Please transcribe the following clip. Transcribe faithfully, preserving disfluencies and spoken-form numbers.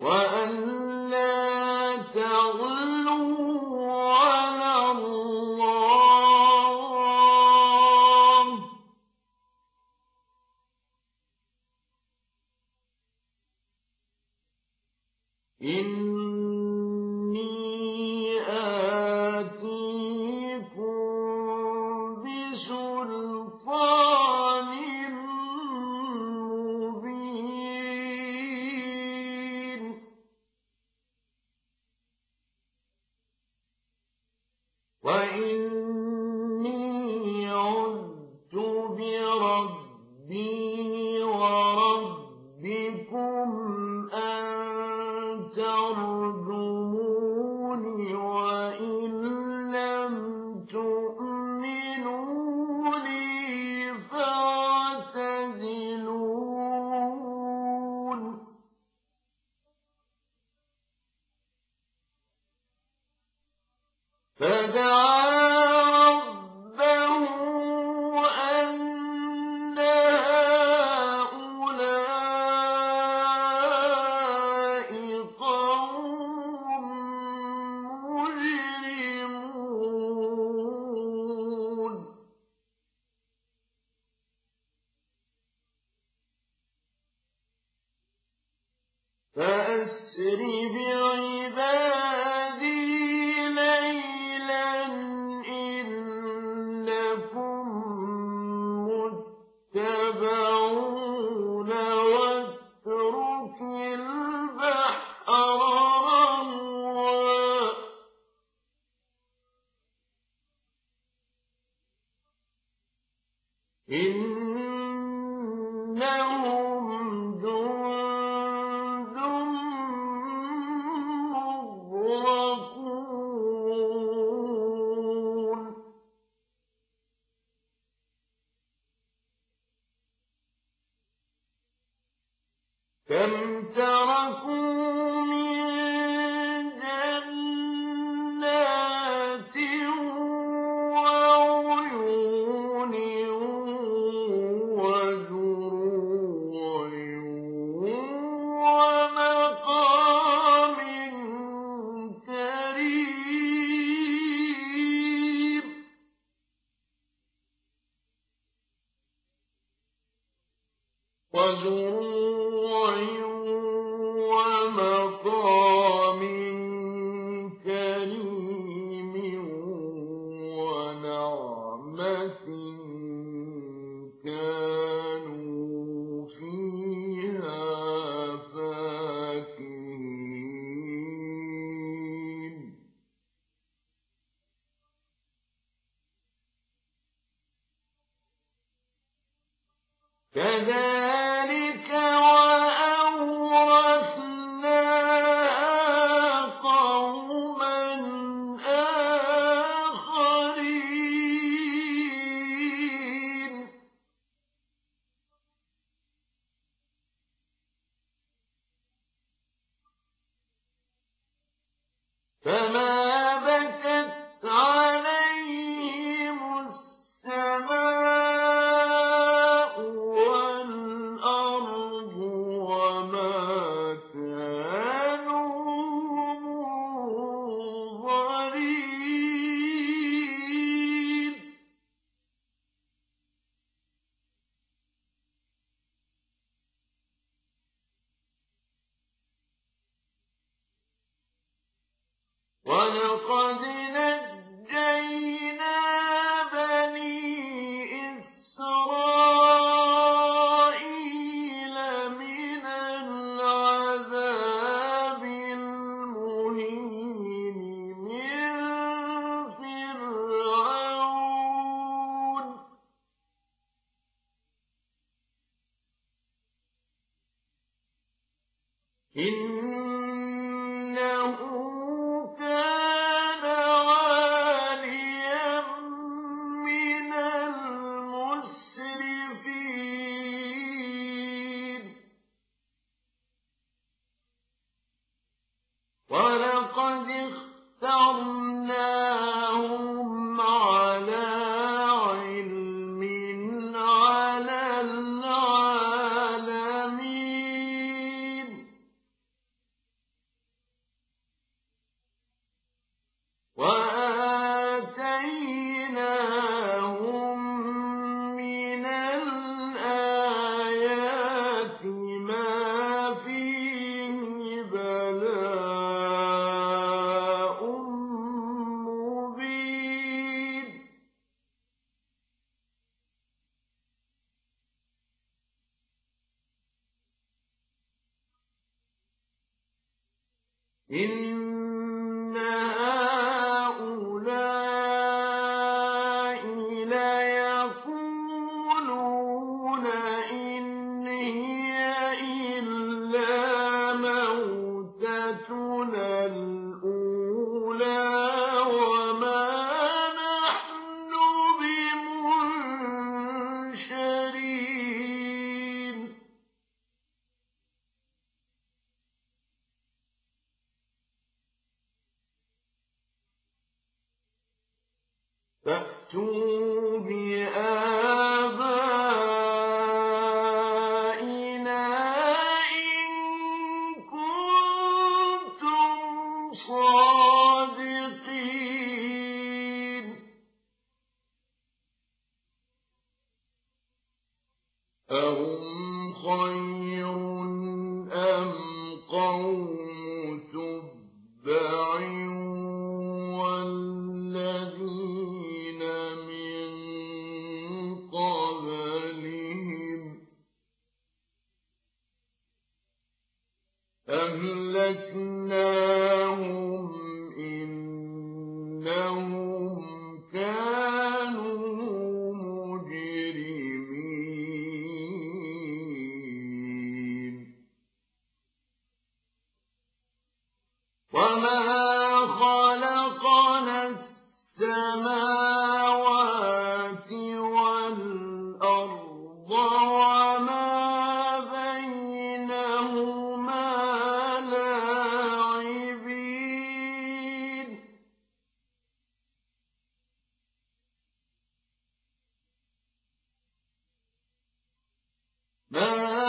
وأن لا تعلوا على الله إني آتيكم بسلطان مبين وإني عذت بربي وربكم أن ترجمون وإن لم تؤمنوا لي فاعتزلون فدعا ربه أن هؤلاء قوم مجرمون فأسر بعبادي ليلا إنكم متبعون واترك البحر رهوا إنهم جند مغرقون كم تركوا من جنات وعيون وزروع ومقام كريم وزروع ومقام كريم ونعمة كانوا فيها فاكهين كذلك وأورثناها قوما آخرين فما بكت عليهم السماء والأرض وما كانوا منظرين ولقد نجينا بني إسرائيل من العذاب المهين من فرعون إنه كان عاليا من المسرفين ولقد اخترناهم على علم على العالمين إن هؤلاء ليقولون إن هي إلا موتتنا الأولى وما نحن بمنشرين فأتوا بآبائنا إن كنتم صادقين أهم خير أم قوم تبع والذين من قبلهم أهلكناهم إنهم كانوا مجرمين وما خلقنا السماوات والأرض وما بينهما لاعبين ما